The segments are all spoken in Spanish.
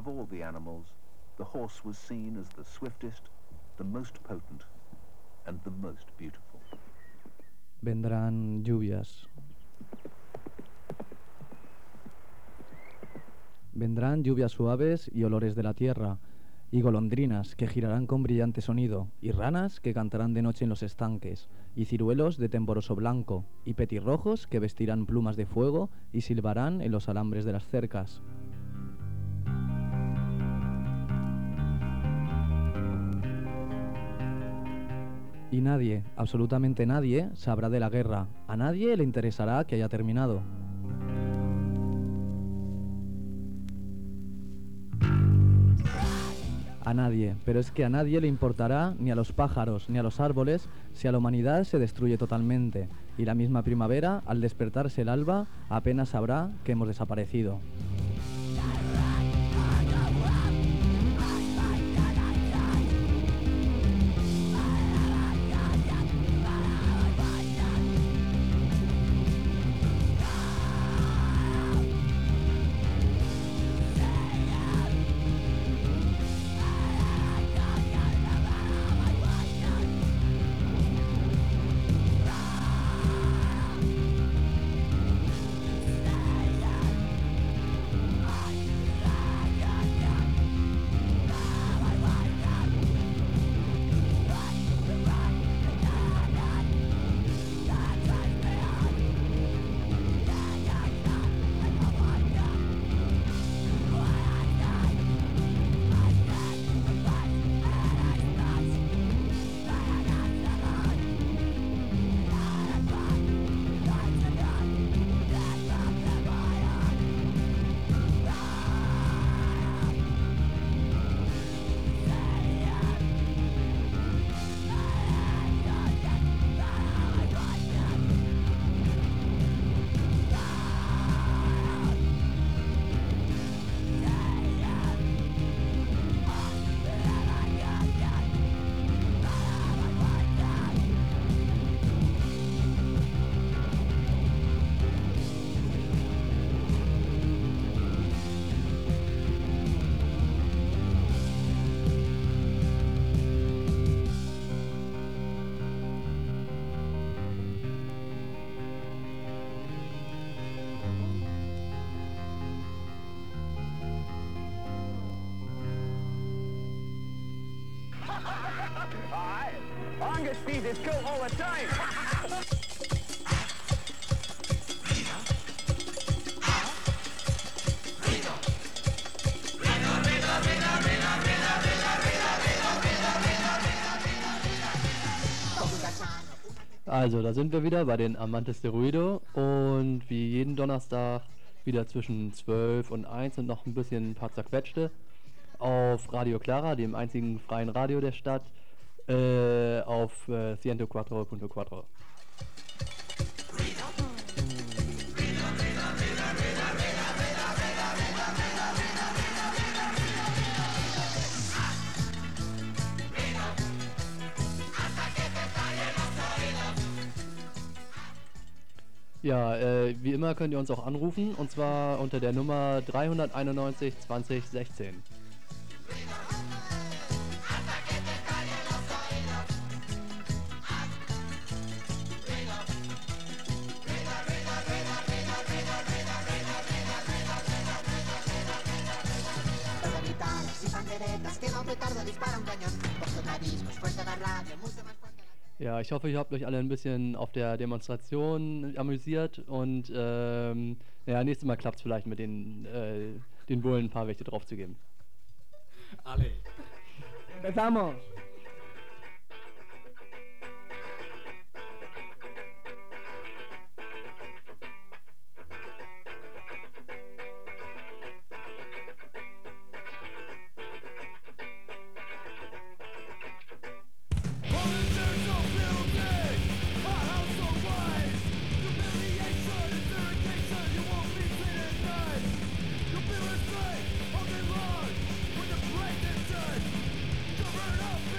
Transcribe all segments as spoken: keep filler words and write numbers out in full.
of all the animals, the horse was seen as the swiftest, the most potent, and the most beautiful. Vendrán lluvias. Vendrán lluvias suaves y olores de la tierra, y golondrinas que girarán con brillante sonido, y ranas que cantarán de noche en los estanques, y ciruelos de temporoso blanco, y petirrojos que vestirán plumas de fuego y silbarán en los alambres de las cercas. Y nadie, absolutamente nadie, sabrá de la guerra. A nadie le interesará que haya terminado. A nadie, pero es que a nadie le importará, ni a los pájaros, ni a los árboles, si a la humanidad se destruye totalmente. Y la misma primavera, al despertarse el alba, apenas sabrá que hemos desaparecido. It's cool all the time. Also, da sind wir wieder bei den Amantes de Ruido und wie jeden Donnerstag wieder zwischen zwölf und eins und noch ein bisschen ein paar zerquetschte auf Radio Clara, dem einzigen freien Radio der Stadt, äh, auf äh, ciento cuatro punto cuatro. Ja, äh, wie immer könnt ihr uns auch anrufen, und zwar unter der Nummer dreihunderteinundneunzig zwanzig sechzehn. Ja, ich hoffe, ihr habt euch alle ein bisschen auf der Demonstration amüsiert und ähm, ja, nächstes Mal klappt es vielleicht mit den, äh, den Bullen ein paar Wächte drauf zu geben. Ale. Empezamos. Turn up!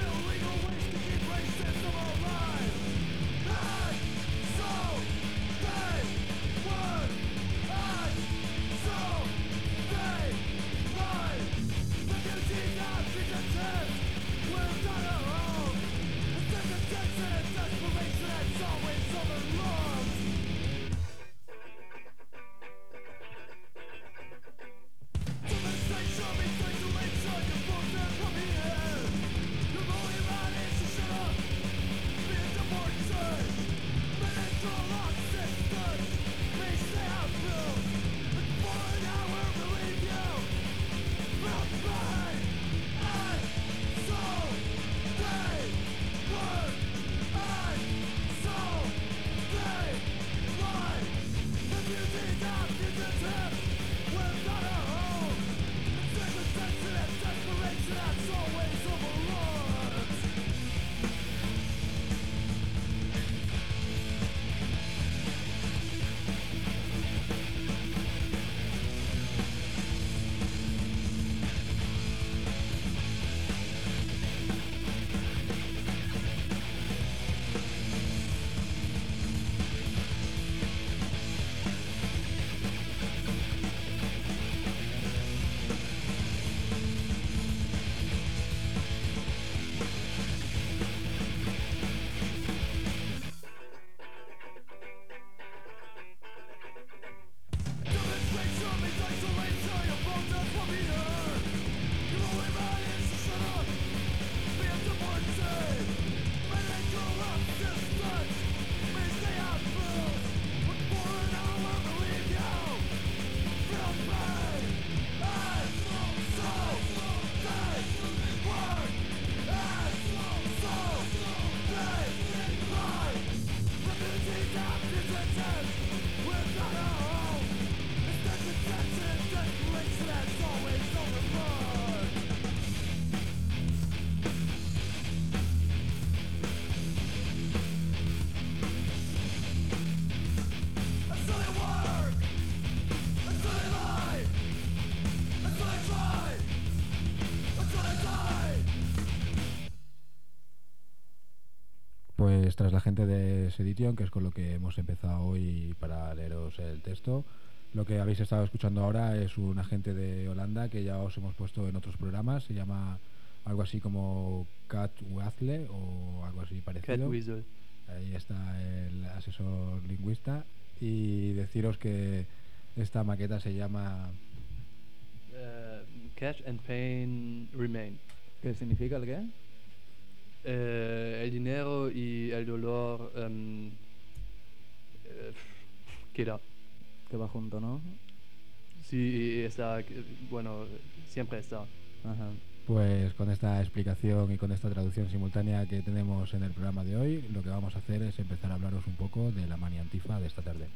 Pues tras la gente de Sedition, que es con lo que hemos empezado hoy para leeros el texto, lo que habéis estado escuchando ahora es un agente de Holanda que ya os hemos puesto en otros programas, se llama algo así como Cat Weasle o algo así parecido. Cat Weasel. Ahí está el asesor lingüista. Y deciros que esta maqueta se llama Uh, Cash and Pain Remain. ¿Qué significa el qué? Eh, el dinero y el dolor em, eh, queda. Que va junto, ¿no? Sí, está, eh, bueno, siempre está. Ajá. Pues con esta explicación y con esta traducción simultánea que tenemos en el programa de hoy, lo que vamos a hacer es empezar a hablaros un poco de la mania antifa de esta tarde.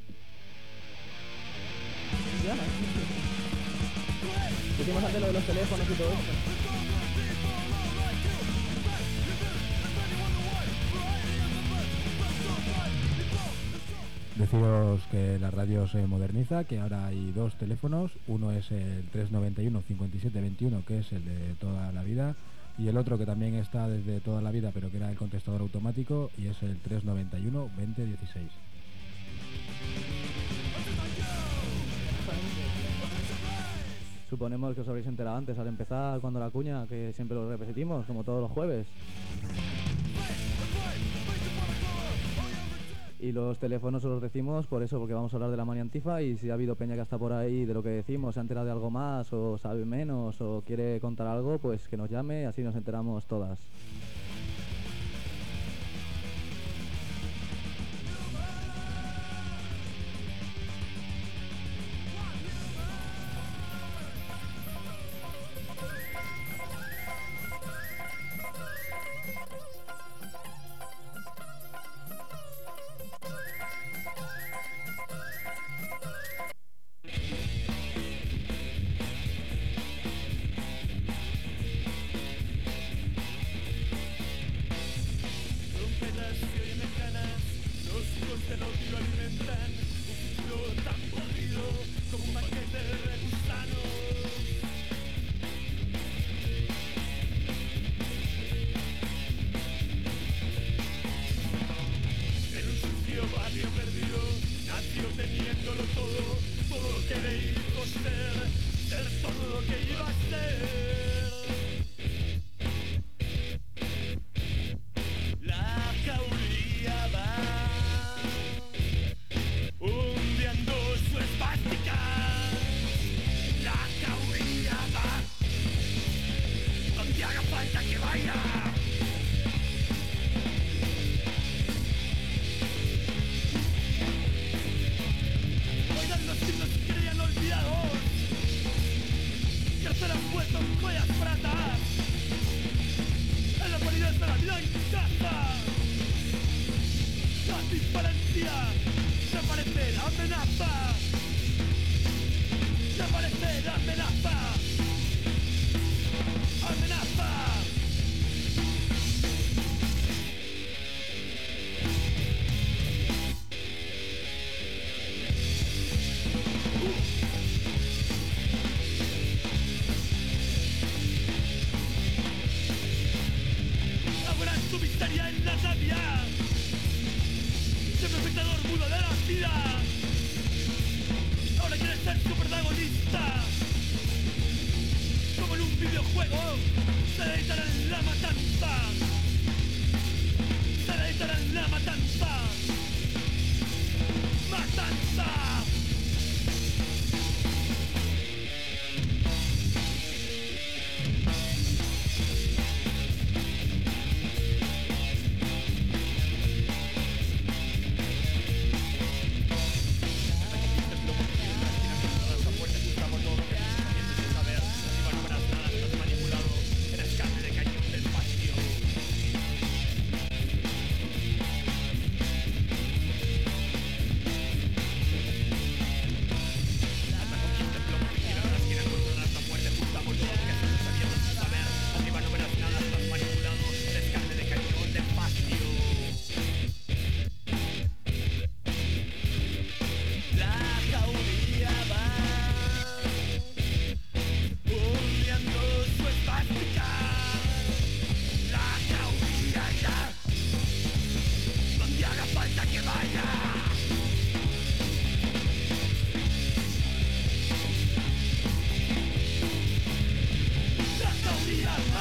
Ya, ¿no? Decimos antes lo de los teléfonos y todo eso. Deciros que la radio se moderniza, que ahora hay dos teléfonos, uno es el tres noventa y uno cincuenta y siete veintiuno, que es el de toda la vida, y el otro que también está desde toda la vida, pero que era el contestador automático, y es el tres noventa y uno veinte dieciséis. Suponemos que os habréis enterado antes al empezar, cuando la cuña, que siempre lo repetimos, como todos los jueves. Y los teléfonos os los decimos por eso, porque vamos a hablar de la mania antifa, y si ha habido peña que está por ahí de lo que decimos, se ha enterado de algo más, o sabe menos, o quiere contar algo, pues que nos llame, así nos enteramos todas.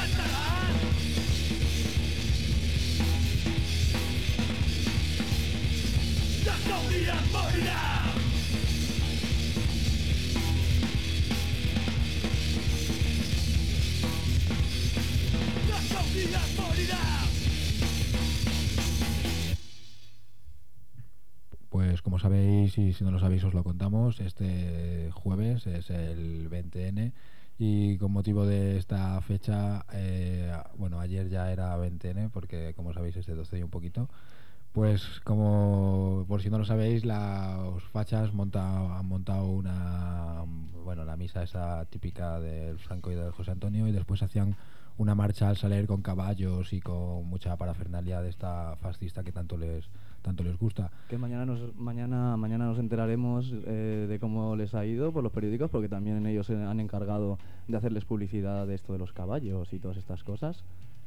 Pues como sabéis, y si no lo sabéis os lo contamos, este jueves es el veinte ene y con motivo de esta fecha, eh, bueno, ayer ya era veinte ene porque como sabéis es de doce y un poquito, pues como por si no lo sabéis, los fachas monta, han montado una, bueno, la misa esa típica del Franco y del José Antonio, y después hacían una marcha al Saler con caballos y con mucha parafernalia de esta fascista que tanto les tanto les gusta. Que mañana nos mañana mañana nos enteraremos eh, de cómo les ha ido por los periódicos, porque también ellos se han encargado de hacerles publicidad de esto de los caballos y todas estas cosas.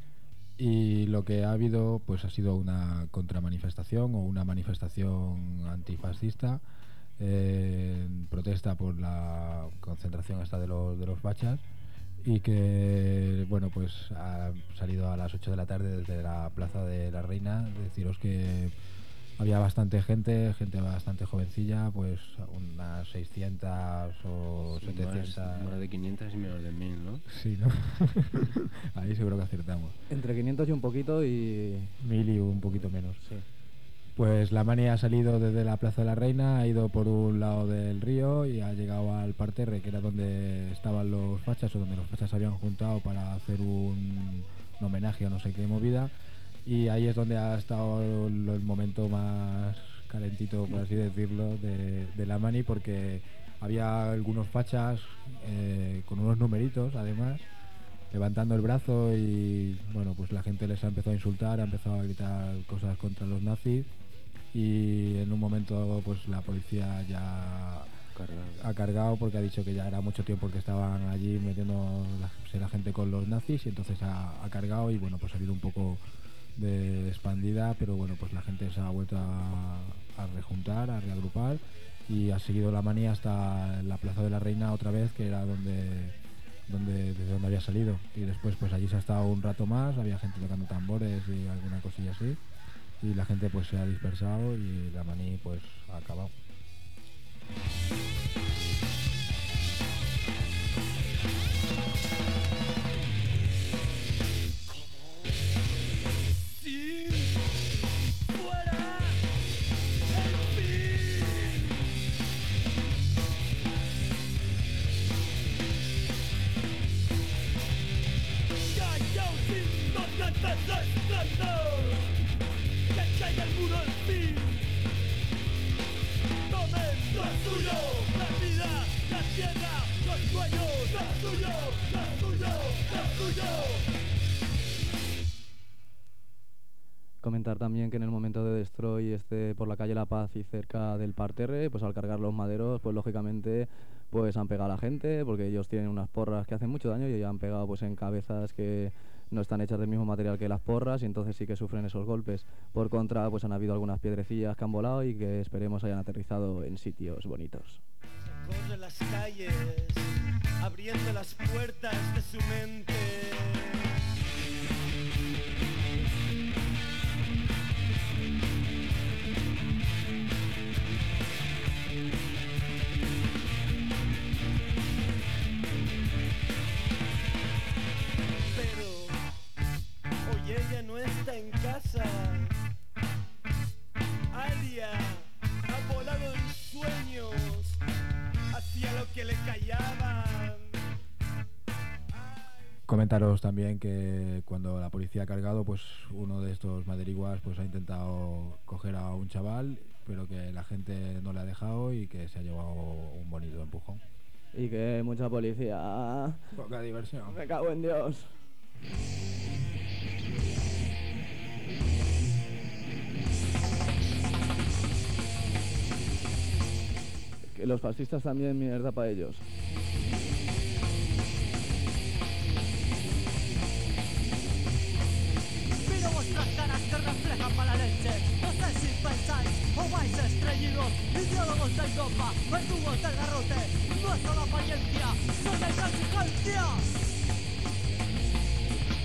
Y lo que ha habido pues ha sido una contramanifestación o una manifestación antifascista eh, en protesta por la concentración esta de los de los fachas, y que bueno pues ha salido a las ocho de la tarde desde la Plaza de la Reina. Deciros que había bastante gente, gente bastante jovencilla, pues unas seiscientas o Sí, setecientas. Más, más de quinientas y menos de mil, ¿no? Sí, ¿no? Ahí seguro que acertamos. Entre quinientos y un poquito y... Mil y un poquito menos. Sí. Pues la mani ha salido desde la Plaza de la Reina, ha ido por un lado del río y ha llegado al parterre, que era donde estaban los fachas, o donde los fachas se habían juntado para hacer un, un homenaje a no sé qué movida. Y ahí es donde ha estado el, el momento más calentito, por así decirlo, de, de la mani, porque había algunos fachas eh, con unos numeritos, además, levantando el brazo, y bueno, pues la gente les ha empezado a insultar, ha empezado a gritar cosas contra los nazis, y en un momento pues la policía ya Cargado. ha cargado, porque ha dicho que ya era mucho tiempo que estaban allí metiendo la, la gente con los nazis, y entonces ha, ha cargado, y bueno, pues ha habido un poco de expandida, pero bueno, pues la gente se ha vuelto a, a rejuntar, a reagrupar, y ha seguido la manía hasta la Plaza de la Reina otra vez, que era donde, donde desde donde había salido, y después pues allí se ha estado un rato más, había gente tocando tambores y alguna cosilla así, y la gente pues se ha dispersado y la mani pues ha acabado. Comentar también que en el momento de Destroy esté por la calle La Paz y cerca del parterre, pues al cargar los maderos, pues lógicamente pues han pegado a la gente, porque ellos tienen unas porras que hacen mucho daño y han pegado pues en cabezas que no están hechas del mismo material que las porras, y entonces sí que sufren esos golpes. Por contra, pues han habido algunas piedrecillas que han volado y que esperemos hayan aterrizado en sitios bonitos. Corre las calles, abriendo las puertas de su mente. Ella no está en casa. Alia ha volado en sueños hacia lo que le callaban. Comentaros también que cuando la policía ha cargado, pues uno de estos maderiguas pues ha intentado coger a un chaval, pero que la gente no le ha dejado y que se ha llevado un bonito empujón. Y que mucha policía... Poca diversión. Me cago en Dios. Que los fascistas también mierda para ellos. Miro vuestras caras que reflejan mala leche. No sé si pensáis o vais estreñidos. Ideólogos del dogma, verdugos del garrote. No es solo apariencia, son exigencia.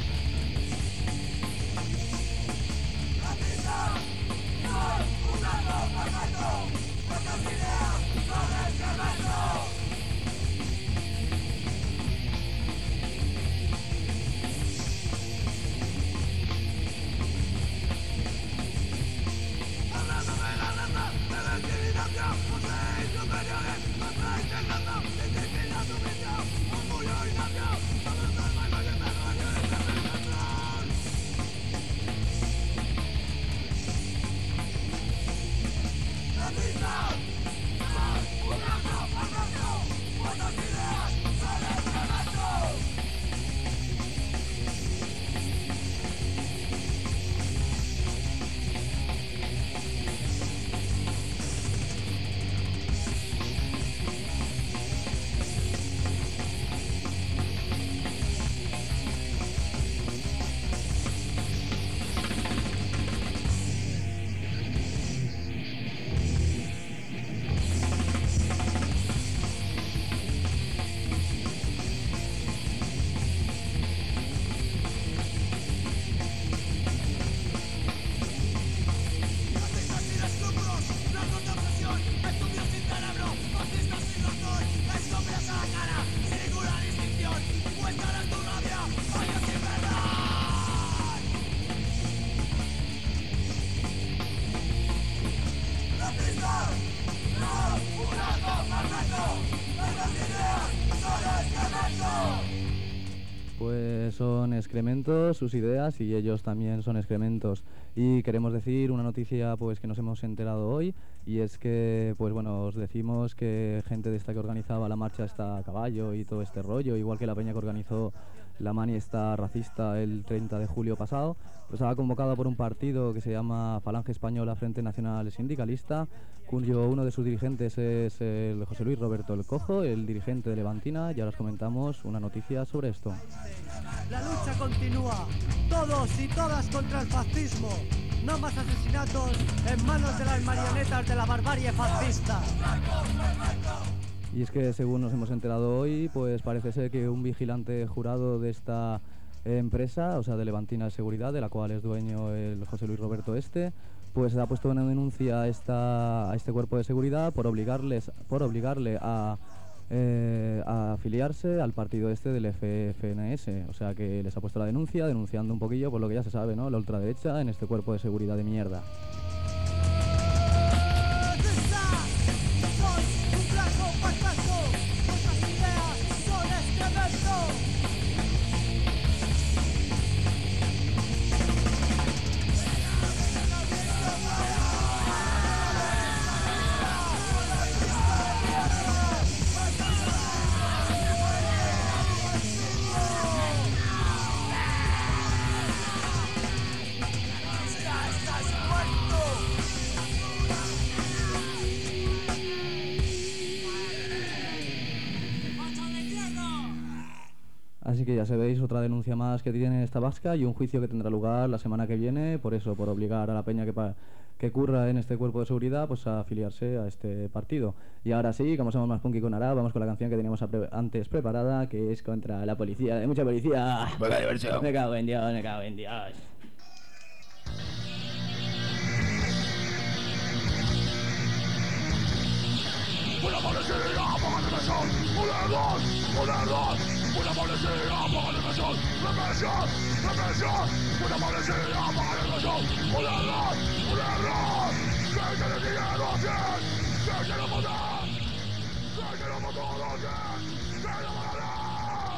Eh, son excrementos, sus ideas, y ellos también son excrementos. Y queremos decir una noticia pues que nos hemos enterado hoy, y es que pues bueno, os decimos que gente de esta que organizaba la marcha esta a caballo y todo este rollo, igual que la peña que organizó la mani esta racista el treinta de julio pasado, pues estaba convocada por un partido que se llama Falange Española Frente Nacional Sindicalista, cuyo uno de sus dirigentes es el José Luis Roberto El Cojo, el dirigente de Levantina, y ahora os comentamos una noticia sobre esto. La lucha continúa, todos y todas contra el fascismo. No más asesinatos en manos de las marionetas de la barbarie fascista. Y es que según nos hemos enterado hoy, pues parece ser que un vigilante jurado de esta empresa, o sea de Levantina de Seguridad, de la cual es dueño el José Luis Roberto este, pues ha puesto una denuncia a, esta, a este cuerpo de seguridad por obligarles, por obligarle a, eh, a afiliarse al partido este del F F N S. O sea que les ha puesto la denuncia, denunciando un poquillo por lo que ya se sabe, ¿no? La ultraderecha en este cuerpo de seguridad de mierda. Así que ya sabéis, otra denuncia más que tiene esta vasca y un juicio que tendrá lugar la semana que viene, por eso, por obligar a la peña que, pa que curra en este cuerpo de seguridad pues a afiliarse a este partido. Y ahora sí, como somos más punky con Ara, vamos con la canción que teníamos pre antes preparada, que es contra la policía. ¡Hay mucha policía! Buena diversión. Me cago en Dios, me cago en Dios. Una policía, apaga la misión. Un error, un error. Una policía, apaga la misión. Represión, represión. Una policía, apaga la misión. Un error, un error. Que quiere dinero hacer. Que quiere matar. Que quiere matar hacer. Que quiere matar.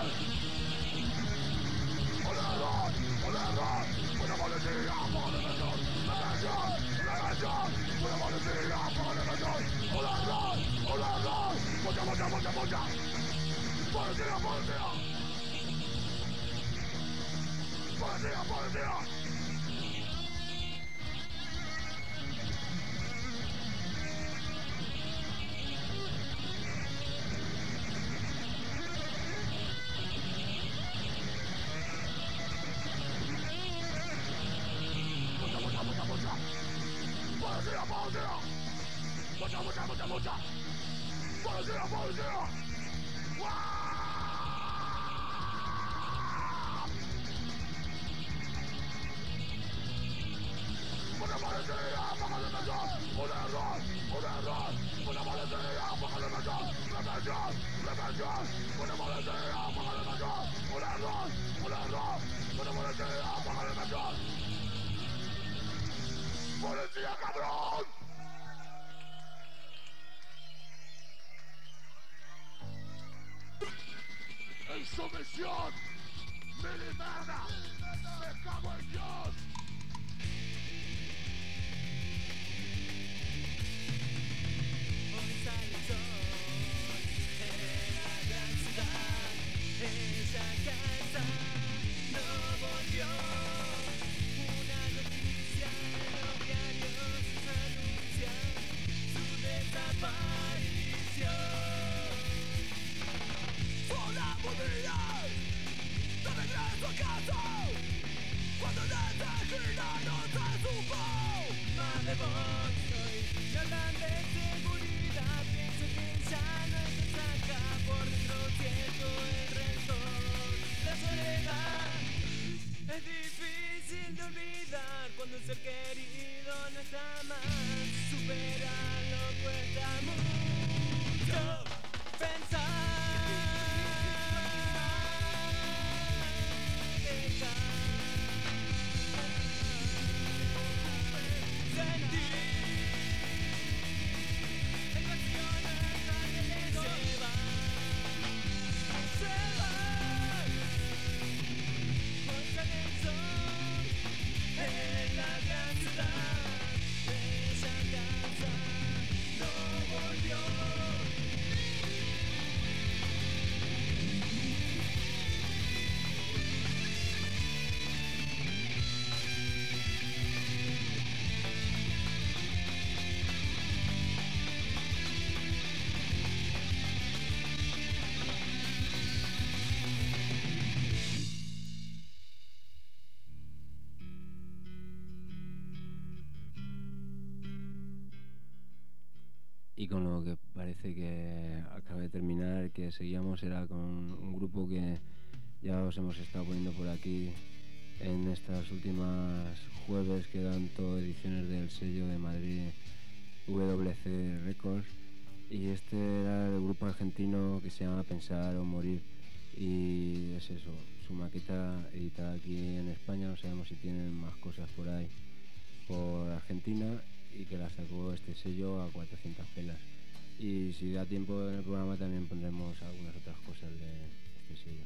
Un error, un error. Una policía, apaga la misión. Represión, represión. Una policía, apaga la misión. Un error. ¡Hola, hola! ¡Mucha, mucha, mucha, mucha! ¡Policía, policía! ¡Policía, policía! ¡Mucha, mucha, mucha, mucha! ¡Policía, policía! ¡Mucha, mucha, mucha, mucha! ¡Policía, policía! ¡Una policía, apaga la misión! ¡Un error, un error! ¡Una policía, apaga la misión! ¡Represión, represión! ¡Una policía, apaga la misión! ¡Un error, un error! ¡Una policía, apaga la misión! ¡Policía, cabrón! ¡En sumisión! ¡Militarda! ¡Me cago en Dios! Hoy sale el sol en la gran ciudad. Esa casa no volvió. Una noticia en los diarios anuncia su desaparición. ¡Hola, movilidad! ¡No regreso a casa! Cuando desde Gila no se supo más de vos hoy. Me hablan de seguridad, pienso que ya no se saca por dentro, siento el rencor. La soledad es difícil de olvidar cuando un ser querido no está más. Superarlo cuesta mucho pensar. y con lo que parece que acaba de terminar, que seguíamos, era con un grupo que ya os hemos estado poniendo por aquí en estas últimas jueves, que dan todo ediciones del sello de Madrid W C Records, y este era el grupo argentino que se llama Pensar o Morir, y es eso, su maqueta editada aquí en España, no sabemos si tienen más cosas por ahí por Argentina, y que la sacó este sello a cuatrocientas pelas, y si da tiempo en el programa también pondremos algunas otras cosas de este sello.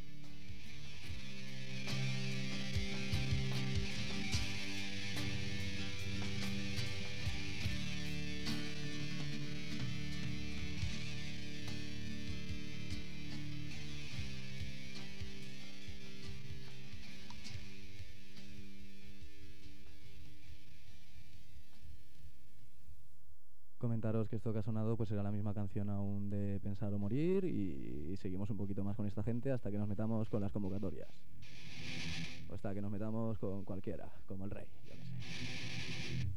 Comentaros que esto que ha sonado pues era la misma canción aún de Pensar o Morir, y, y seguimos un poquito más con esta gente hasta que nos metamos con las convocatorias. O hasta que nos metamos con cualquiera, como el rey, yo qué sé.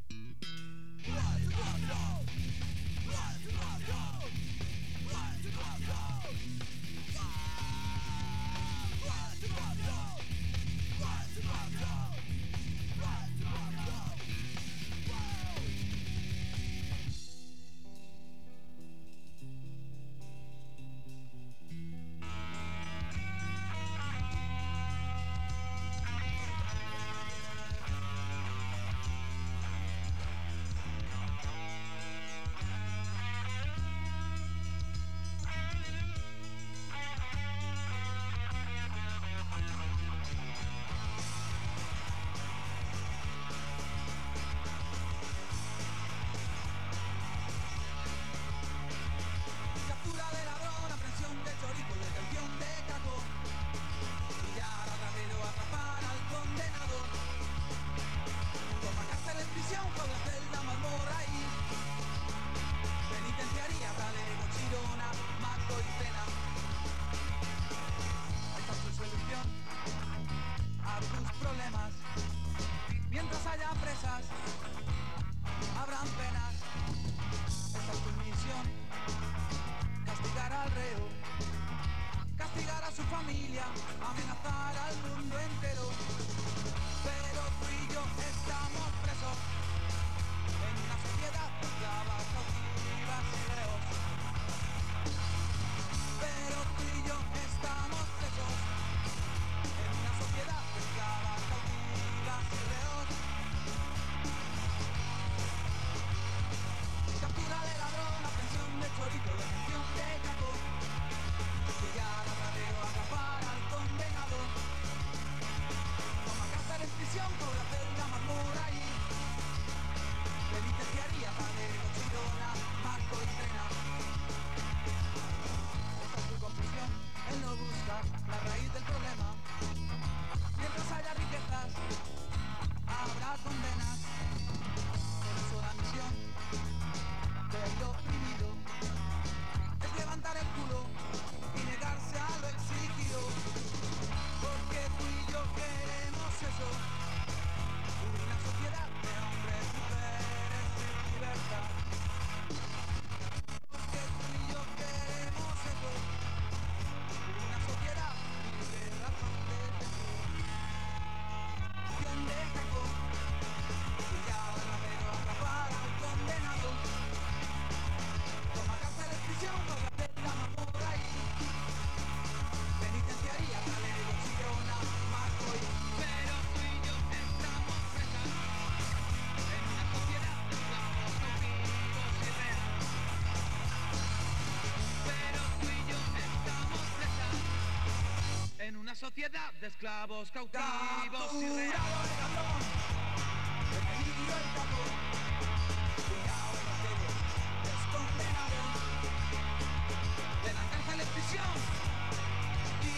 Sociedad de esclavos cautivos y reales. De la cárcel en prisión y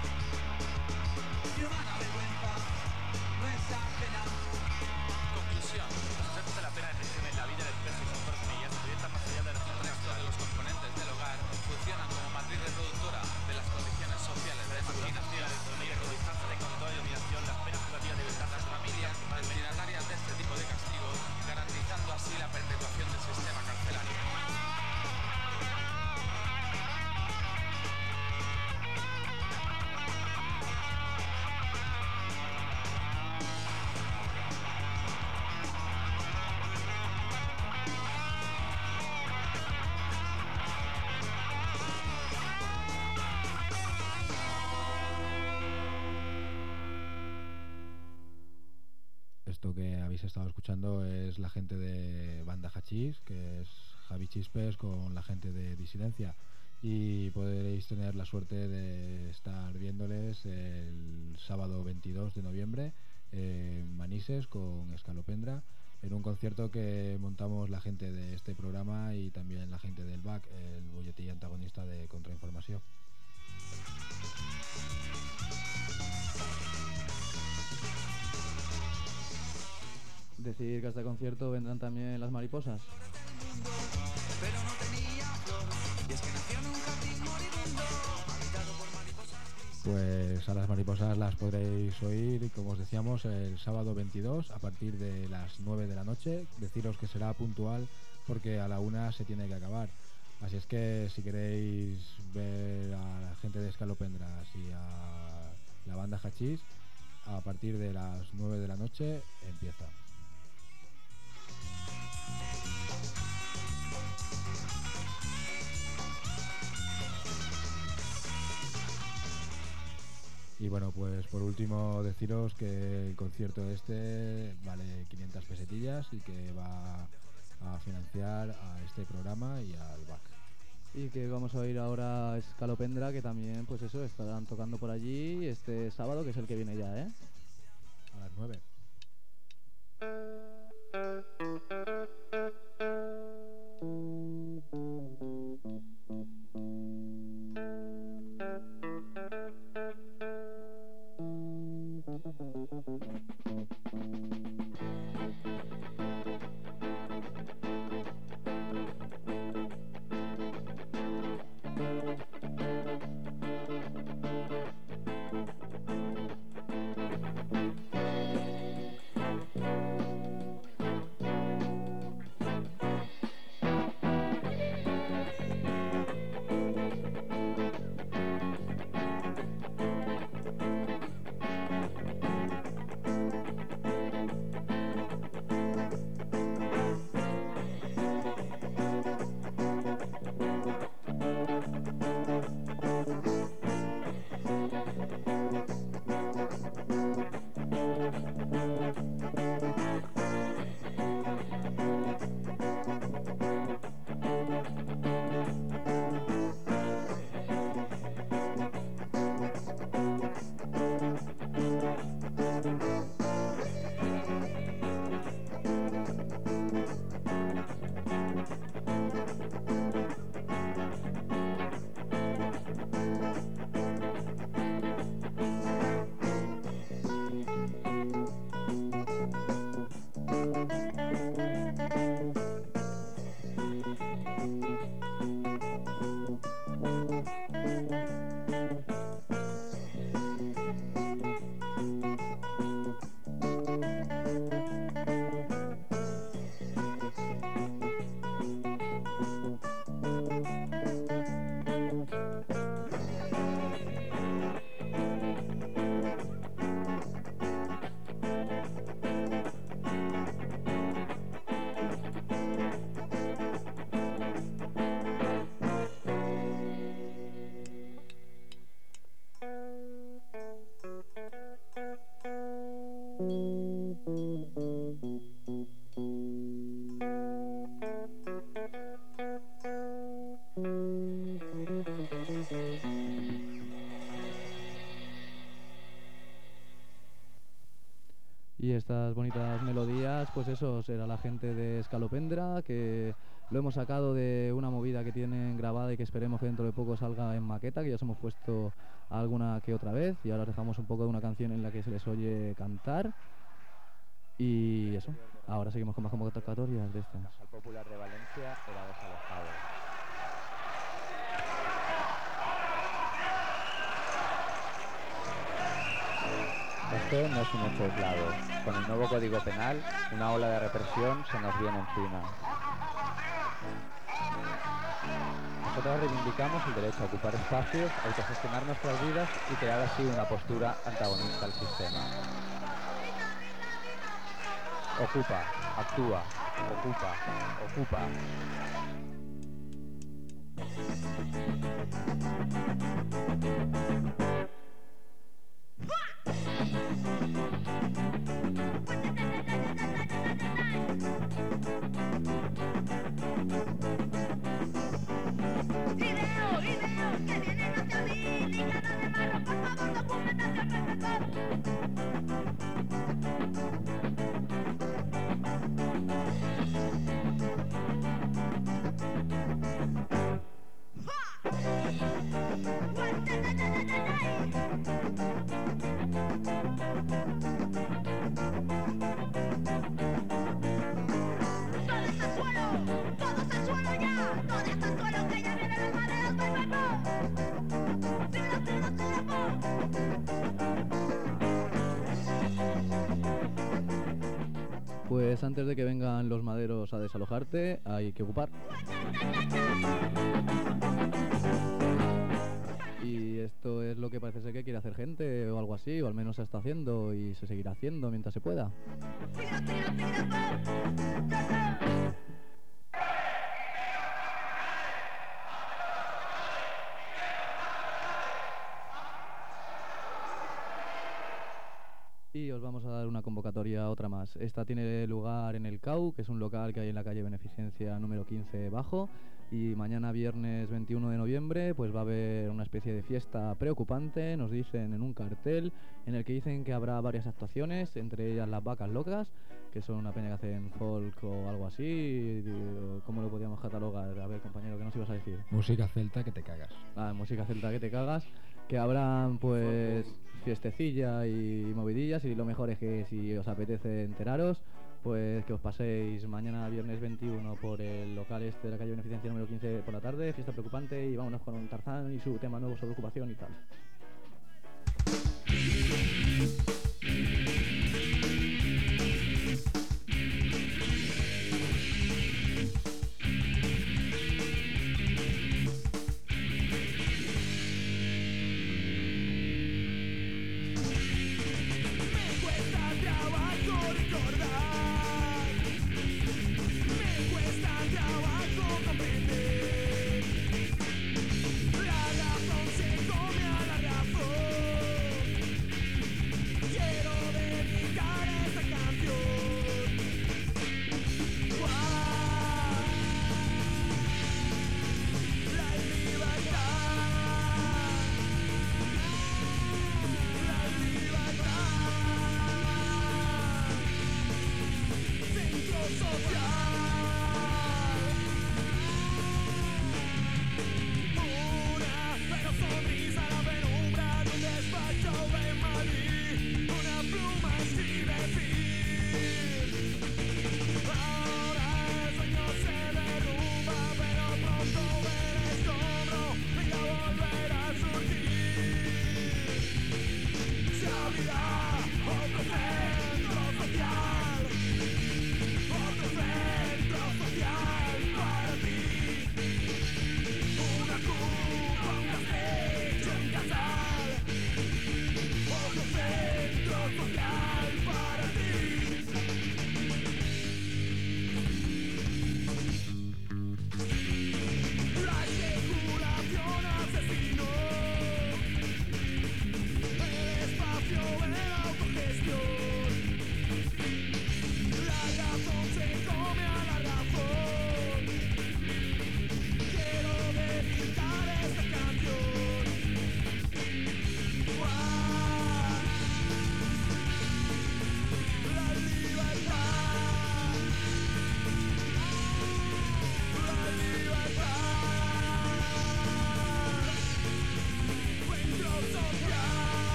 mi humana vergüenza no es ajena. Conclusión. Los efectos de la pena de prisión en la vida del preso y sus personillas proyectan más allá del resto de los componentes del hogar, funcionan como matriz reproductora de las condiciones sociales de discriminación y reproducción de control y dominación. Las penas privativas de libertad de las familias destinatarias de este tipo de castigos, garantizando así la perpetuación del sistema carcelario. esto que habéis estado escuchando es la gente de Banda Hachís, que es Javi Chispes con la gente de Disidencia, y podréis tener la suerte de estar viéndoles el sábado veintidós de noviembre en Manises con Escalopendra, en un concierto que montamos la gente de este programa y también la gente del B A C, el butlletí antagonista de Contrainformación. Decir que a este concierto vendrán también Las Mariposas. Pero no tenía flor, y es que nació en un jardín moribundo, habitado por mariposas grises. Pues a Las Mariposas las podréis oír, como os decíamos, el sábado veintidós a partir de las nueve de la noche. Deciros que será puntual porque a la una se tiene que acabar. Así es que si queréis ver a la gente de Escalopendras y a la banda Hachís, a partir de las nueve de la noche empieza. Y bueno, pues por último deciros que el concierto este vale quinientas pesetillas y que va a financiar a este programa y al B A C. Y que vamos a oír ahora a Escalopendra, que también, pues eso, estarán tocando por allí este sábado, que es el que viene ya, ¿eh? A las nueve. Y estas bonitas melodías, pues eso, será la gente de Escalopendra, que lo hemos sacado de una movida que tienen grabada y que esperemos que dentro de poco salga en maqueta, que ya os hemos puesto alguna que otra vez, y ahora os dejamos un poco de una canción en la que se les oye cantar. Y eso, ahora seguimos con más convocatorias de estas. El Popular de Valencia era desalojado. Este no es un hecho aislado. Con el nuevo Código Penal, una ola de represión se nos viene encima. Nosotros reivindicamos el derecho a ocupar espacios, a autogestionar nuestras vidas y crear así una postura antagonista al sistema. Ocupa, actúa, ocupa, ocupa. Pues antes de que vengan los maderos a desalojarte, hay que ocupar. Y esto es lo que parece ser que quiere hacer gente o algo así, o al menos se está haciendo y se seguirá haciendo mientras se pueda. Y os vamos a dar una convocatoria, otra más. Esta tiene lugar en el C A U, que es un local que hay en la calle Beneficencia número quince bajo. Y mañana viernes veintiuno de noviembre pues va a haber una especie de fiesta preocupante, nos dicen en un cartel, en el que dicen que habrá varias actuaciones, entre ellas las Vacas Locas, que son una peña que hacen folk o algo así. ¿Cómo lo podríamos catalogar? A ver, compañero, ¿qué nos ibas a decir? Música celta que te cagas. Ah, música celta que te cagas. Que habrán pues fiestecilla y movidillas, y lo mejor es que si os apetece enteraros, pues que os paséis mañana viernes veintiuno por el local este de la calle Beneficencia número quince por la tarde, fiesta preocupante, y vámonos con un Tarzán y su tema nuevo sobre ocupación y tal. El espacio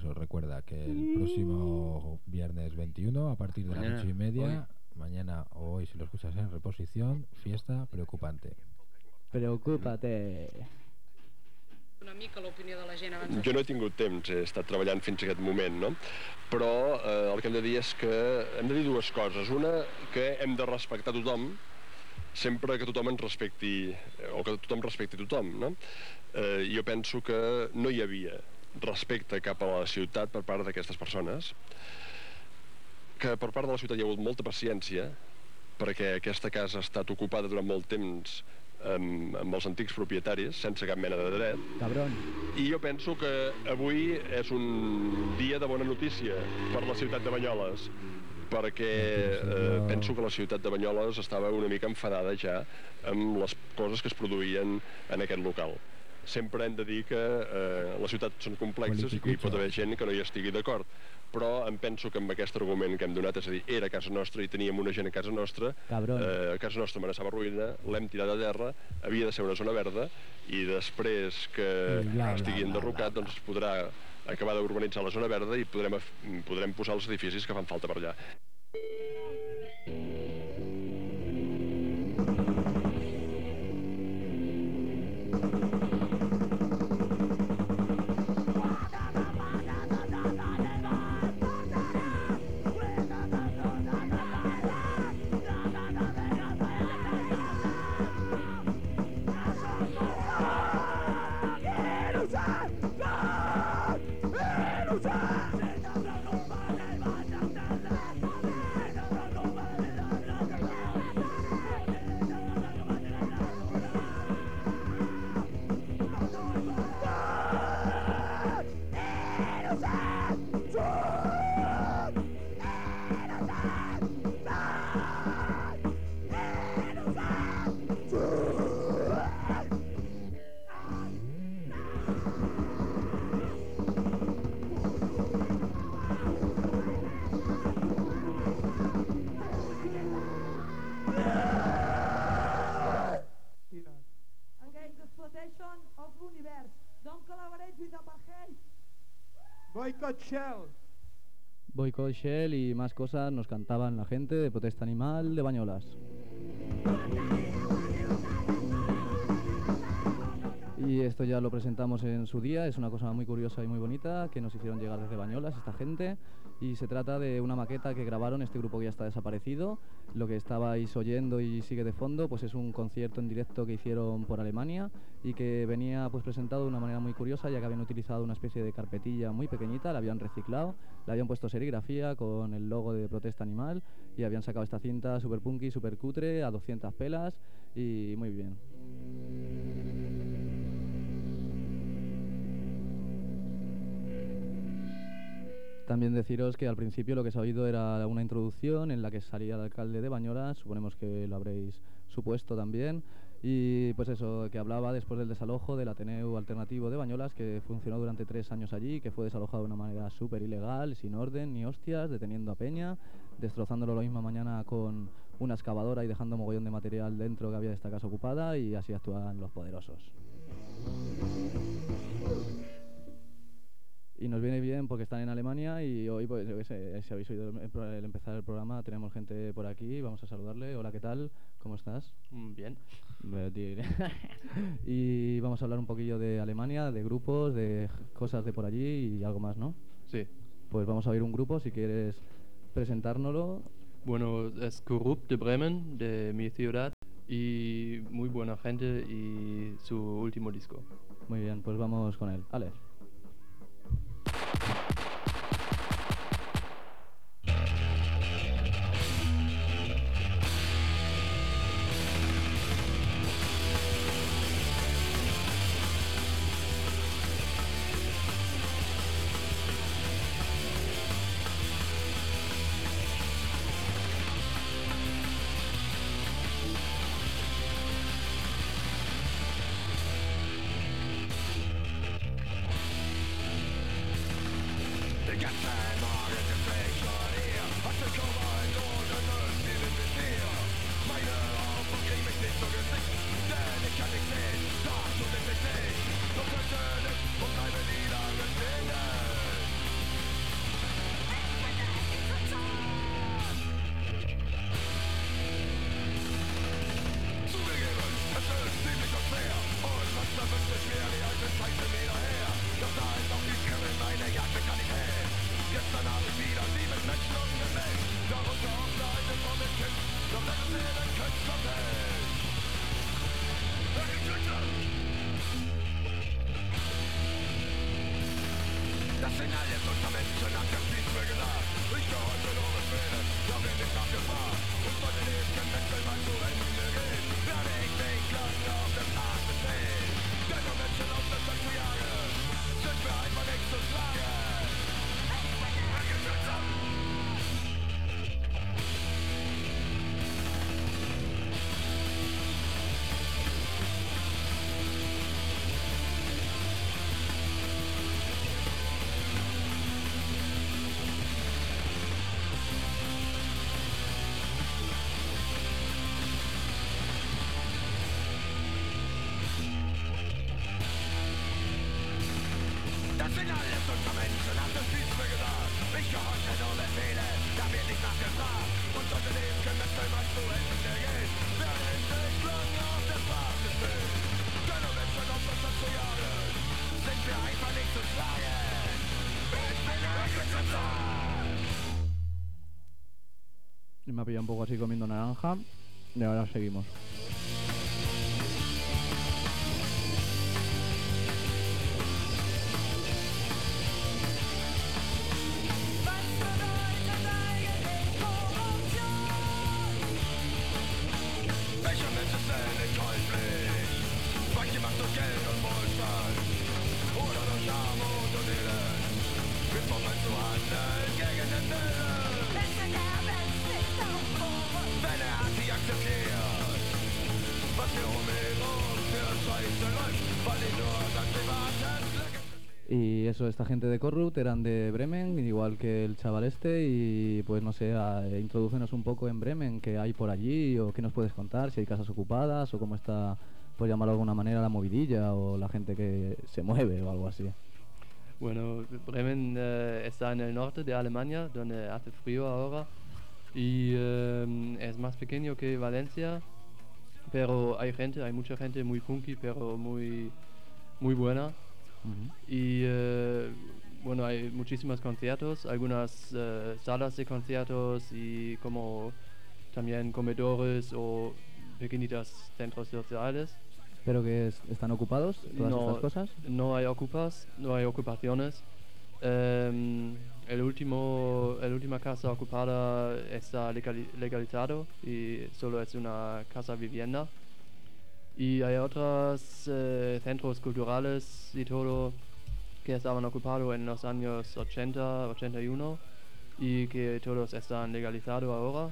eso, recuerda que el próximo viernes veintiuno, a partir de Mañana, las ocho y media, hoy. mañana o hoy, si lo escuchas en reposición, fiesta preocupante. Preocúpate. Una mica l'opinió de la gent abans de... Jo no he tingut temps, he estat treballant fins a aquest moment, no? Però eh, el que hem de dir és que hem de dir dues coses. Una, que hem de respectar tothom, sempre que tothom ens respecti, o que tothom respecti tothom, no? Eh, jo penso que no hi havia respecte cap a la ciutat per part d'aquestes persones, que per part de la ciutat hi ha hagut molta paciència, perquè aquesta casa ha estat ocupada durant molt temps amb, amb els antics propietaris, sense cap mena de dret. Cabron. I jo penso que avui és un dia de bona notícia per la ciutat de Banyoles, perquè eh, penso que la ciutat de Banyoles estava una mica enfadada ja amb les coses que es produïen en aquest local. Sempre hem de dir que eh, les ciutats són complexes i que hi pot haver gent que no hi estigui d'acord, però em penso que amb aquest argument que hem donat, és a dir, era a casa nostra i teníem una gent a casa nostra, eh, a casa nostra amenaçava ruïna, l'hem tirat a terra, havia de ser una zona verda, i després que estigui enderrocat doncs es podrà acabar d'urbanitzar la zona verda i podrem, podrem posar els edificis que fan falta per allà. Boycott Shell. Boycott Shell y más cosas nos cantaban la gente de Protesta Animal de Banyolas. Y esto ya lo presentamos en su día, es una cosa muy curiosa y muy bonita que nos hicieron llegar desde Banyolas esta gente, y se trata de una maqueta que grabaron este grupo que ya está desaparecido. Lo que estabais oyendo y sigue de fondo pues es un concierto en directo que hicieron por Alemania y que venía pues presentado de una manera muy curiosa, ya que habían utilizado una especie de carpetilla muy pequeñita, la habían reciclado, le habían puesto serigrafía con el logo de Protesta Animal y habían sacado esta cinta super punky, super cutre, a doscientas pelas y muy bien. También deciros que al principio lo que se ha oído era una introducción en la que salía el alcalde de Banyolas, suponemos que lo habréis supuesto también, y pues eso, que hablaba después del desalojo del Ateneo Alternativo de Banyolas, que funcionó durante tres años allí, que fue desalojado de una manera súper ilegal, sin orden ni hostias, deteniendo a Peña, destrozándolo la misma mañana con una excavadora y dejando mogollón de material dentro que había de esta casa ocupada, y así actúan los poderosos. Y nos viene bien porque están en Alemania y hoy, pues, yo qué sé, si habéis oído el, el empezar el programa, tenemos gente por aquí, vamos a saludarle. Hola, ¿qué tal? ¿Cómo estás? Bien. Y vamos a hablar un poquillo de Alemania, de grupos, de cosas de por allí y algo más, ¿no? Sí. Pues vamos a oír un grupo, si quieres presentárnoslo. Bueno, es Corrupt de Bremen, de mi ciudad, y muy buena gente y su último disco. Muy bien, pues vamos con él. Ale. Y me ha pillado un poco así comiendo naranja. Y ahora seguimos. Y eso, esta gente de Corrupt eran de Bremen, igual que el chaval este, y pues no sé, a, eh, introdúcenos un poco en Bremen, qué hay por allí, o qué nos puedes contar, si hay casas ocupadas, o cómo está, por llamarlo de alguna manera, la movidilla, o la gente que se mueve, o algo así. Bueno, Bremen eh, está en el norte de Alemania, donde hace frío ahora, y eh, es más pequeño que Valencia, pero hay gente, hay mucha gente muy funky, pero muy, muy buena. Uh-huh. Y eh, bueno, hay muchísimos conciertos, algunas eh, salas de conciertos y como también comedores o pequeñitos centros sociales. ¿Pero que es- están ocupados todas no, estas cosas? No hay ocupas, no hay ocupaciones. Em, el último, la última casa ocupada está legali- legalizado y solo es una casa vivienda. Y hay otros eh, centros culturales y todo que estaban ocupados en los años ochenta, ochenta y uno y que todos están legalizados ahora.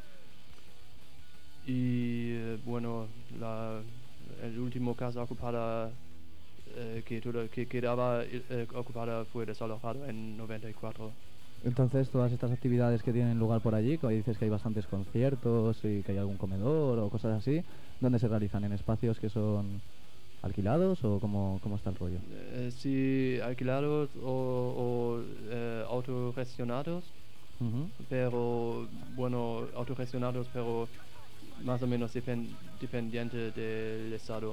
Y eh, bueno, la el último casa ocupada eh, que, todo- que quedaba eh, ocupada fue desalojado en noventa y cuatro. Entonces, todas estas actividades que tienen lugar por allí, como dices que hay bastantes conciertos y que hay algún comedor o cosas así, ¿dónde se realizan? ¿En espacios que son alquilados o cómo, cómo está el rollo? Eh, sí, alquilados o, o eh, autogestionados, Ujú. pero bueno, autogestionados, pero más o menos depen- dependiente del estado.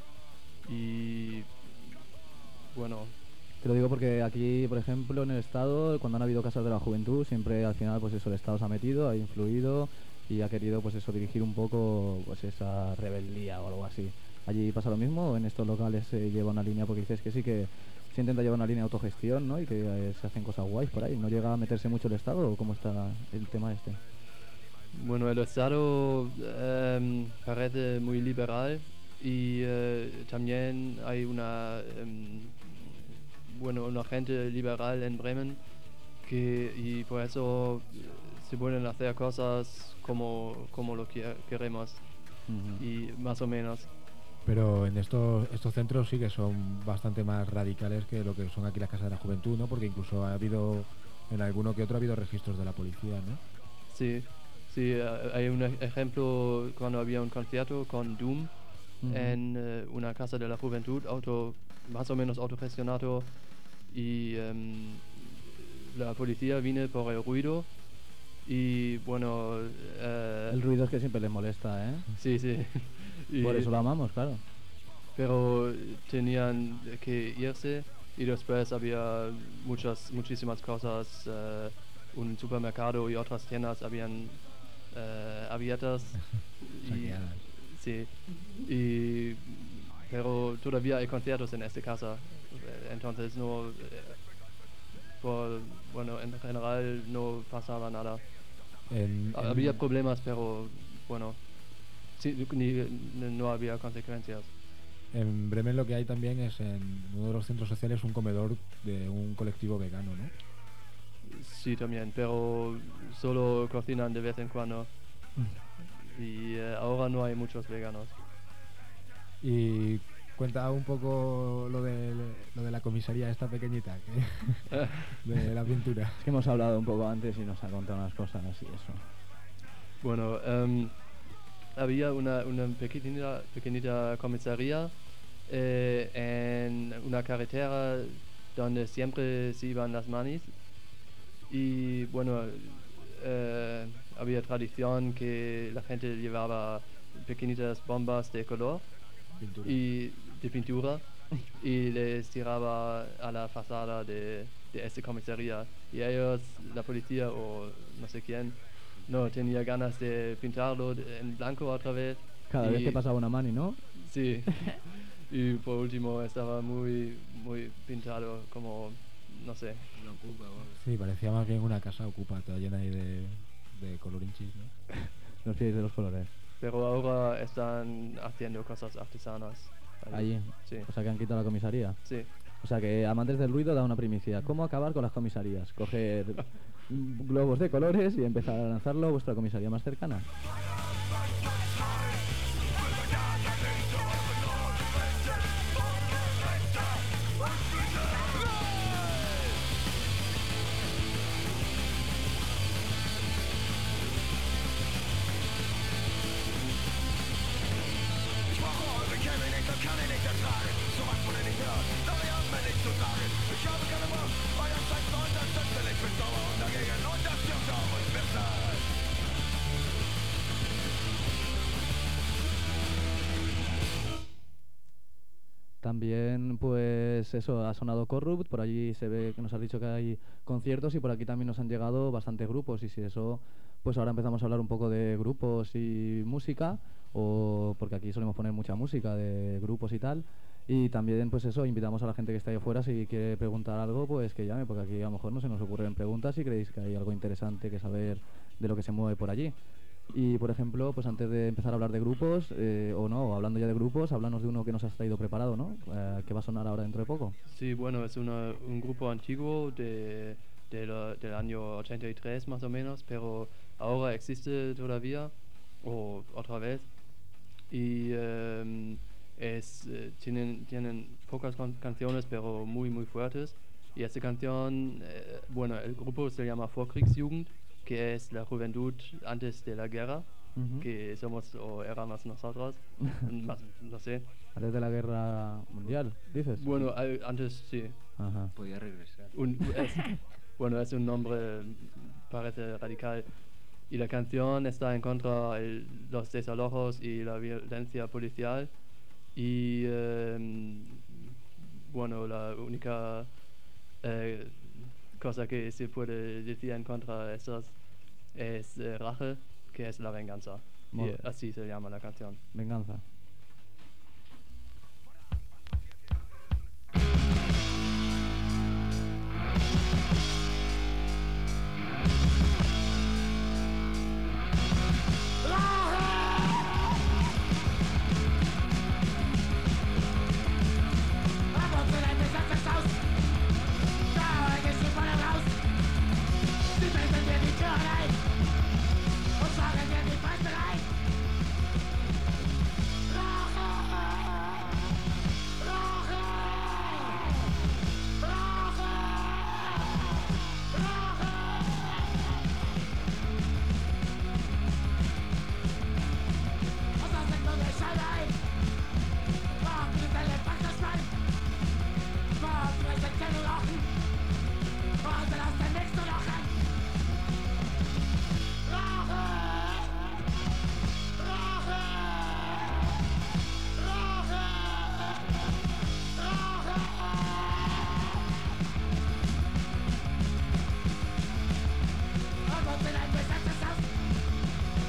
Y bueno, Te lo digo porque aquí, por ejemplo, en el Estado, cuando han habido casas de la juventud, siempre al final, pues eso, el Estado se ha metido, ha influido y ha querido, pues eso, dirigir un poco, pues esa rebeldía o algo así. ¿Allí pasa lo mismo o en estos locales se lleva una línea? Porque dices que sí que se intenta llevar una línea de autogestión, ¿no? Y que eh, se hacen cosas guays por ahí. ¿No llega a meterse mucho el Estado o cómo está el tema este? bueno, el estado em, parece muy liberal y eh, también hay una em, bueno, una gente liberal en Bremen que y por eso eh, se pueden hacer cosas como, como lo que queremos Ujú. y más o menos. Pero en estos estos centros sí que son bastante más radicales que lo que son aquí las casas de la juventud, ¿no? Porque incluso ha habido, en alguno que otro ha habido registros de la policía, ¿no? Sí, sí, eh, hay un ej- ejemplo cuando había un concierto con Doom Ujú. en eh, una casa de la juventud, auto, más o menos autogestionado, y em, la policía vino por el ruido y bueno... eh, El ruido es que siempre les molesta, ¿eh? Sí, sí. Y- Por eso lo amamos, claro. Pero tenían que irse y después había muchas, muchísimas cosas, eh, un supermercado y otras tiendas habían eh, abiertas. y, Saqueadas. sí, y, pero todavía hay conciertos en esta casa, eh, entonces no, eh, por, bueno, en general no pasaba nada. En- en- Había problemas, pero bueno, sí, ni- no había consecuencias. En Bremen lo que hay también es en uno de los centros sociales un comedor de un colectivo vegano, ¿no? Sí, también, pero solo cocinan de vez en cuando. Y eh, ahora no hay muchos veganos. Y cuenta un poco lo de, lo de la comisaría esta pequeñita, que, de la pintura. Es que hemos hablado un poco antes y nos ha contado unas cosas y eso. Bueno, em, había una, una pequeñita, pequeñita comisaría eh, en una carretera donde siempre se iban las manis. Y bueno, eh, había tradición que la gente llevaba pequeñitas bombas de color Pintura. y de pintura y les tiraba a la fachada de, de esta comisaría. Y ellos, la policía o no sé quién, no tenía ganas de pintarlo de- en blanco otra vez. Cada y, vez que pasaba una mani, ¿no? Sí. Y por último estaba muy, muy pintado como, no sé. Sí, parecía más bien una casa ocupa, toda llena ahí de, de colorinchis, ¿no? Los pies de los colores. Pero ahora están haciendo cosas artesanas. Allí. Sí. O sea que han quitado la comisaría. Sí. O sea que Amantes del Ruido da una primicia. ¿Cómo acabar con las comisarías? Coger mm, globos de colores y empezar a lanzarlo a vuestra comisaría más cercana. Ich brauche eure Kämme nicht und kann ihn nicht ertragen. So was wurde nicht hört, doch ihr habt mir nichts zu sagen. Ich habe keine Macht, euer Zeit zu unterstützen. Ich bin sauer und dagegen und das dürft ihr euch wissen. También, pues eso, ha sonado Corrupt, por allí se ve que nos has dicho que hay conciertos y por aquí también nos han llegado bastantes grupos y si eso, pues ahora empezamos a hablar un poco de grupos y música, o porque aquí solemos poner mucha música de grupos y tal, y también pues eso, invitamos a la gente que está ahí afuera si quiere preguntar algo, pues que llame, porque aquí a lo mejor no se nos ocurren preguntas si creéis que hay algo interesante que saber de lo que se mueve por allí. Y, por ejemplo, pues antes de empezar a hablar de grupos, eh, o no, hablando ya de grupos, háblanos de uno que nos has traído preparado, ¿no? Eh, que va a sonar ahora dentro de poco. Sí, bueno, es una, un grupo antiguo de, de la- del año ochenta y tres más o menos, pero ahora existe todavía, o otra vez, y em, es, eh, tienen, tienen pocas con- canciones, pero muy, muy fuertes. Y esta canción, eh, bueno, el grupo se llama Vorkriegsjugend, que es la juventud antes de la guerra, Ujú. que somos o éramos nosotros, más, no sé. Antes de la guerra mundial, dices. Bueno, al- antes sí. Ajá. Podía regresar. Un- es- bueno, es un nombre, parece radical. Y la canción está en contra de los desalojos y la violencia policial. Y em, bueno, la única eh, cosa que se puede decir en contra de esas es eh, rache, que es la venganza. Y Muy bien. así se llama la canción. Venganza. Vamos de la besatzes aus. Da gehst du voll raus. Die Menschen dir die Tür rein und sagen dir die Fresse rein. Rache! Rache! Rache! Rache! Was hast denn du dir Scheibe ein? Warum geht dein Packterschwein? Warum lässt dein Kennel lachen? Warum lässt dein Nächster lachen? Rache! Rache! Rache! Rache! Vamos in ein besetztes Haus.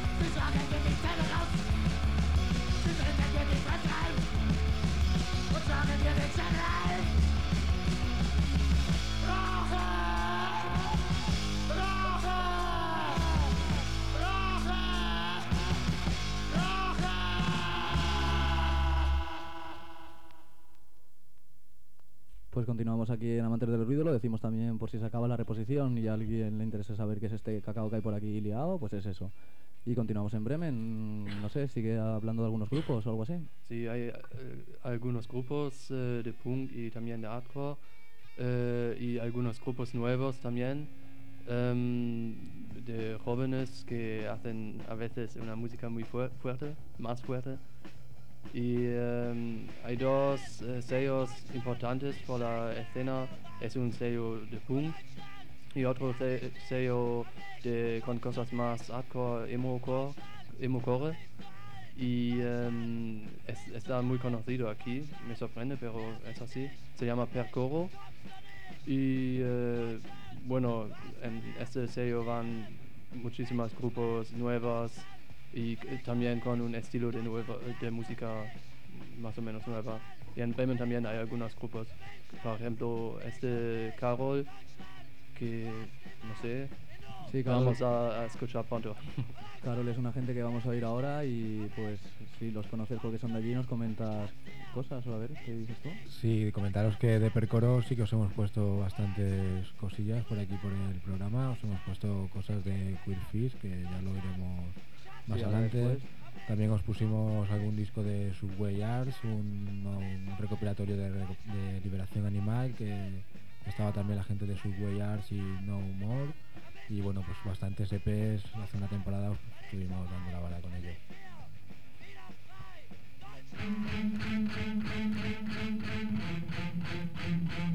continuamos aquí en Amantes del Ruido, lo decimos también por si se acaba la reposición y a alguien le interesa saber qué es este cacao que hay por aquí liado, pues es eso. Y continuamos en Bremen, no sé, sigue hablando de algunos grupos o algo así. Sí, hay eh, algunos grupos eh, de punk y también de hardcore eh, y algunos grupos nuevos también em, de jóvenes que hacen a veces una música muy fuer- fuerte, más fuerte. Y em, hay dos eh, sellos importantes por la escena, es un sello de punk y otro se- sello de, con cosas más hardcore, emo-core, emo-core. Y um, es, está muy conocido aquí, me sorprende, pero es así. Se llama Percoro. Y uh, bueno, en este sello van muchísimos grupos nuevos y c- también con un estilo de, nueva, de música más o menos nueva. Y en Bremen también hay algunos grupos. Por ejemplo, este Carol, que no sé, Sí, Carol. vamos a, a escuchar pronto. Carol es una gente que vamos a oír ahora y pues si los conoces porque son de allí nos comentas cosas o a ver, ¿qué dices tú? Sí, comentaros que de Percoro sí que os hemos puesto bastantes cosillas por aquí por el programa, os hemos puesto cosas de Queer Fish que ya lo iremos más Sí, ahora adelante. después. También os pusimos algún disco de Subway Arts, un, no, un recopilatorio de, reco- de Liberación Animal, que estaba también la gente de Subway Arts y No More. Y bueno, pues bastantes E Pes, hace una temporada estuvimos dando la vara con ellos. Thank you.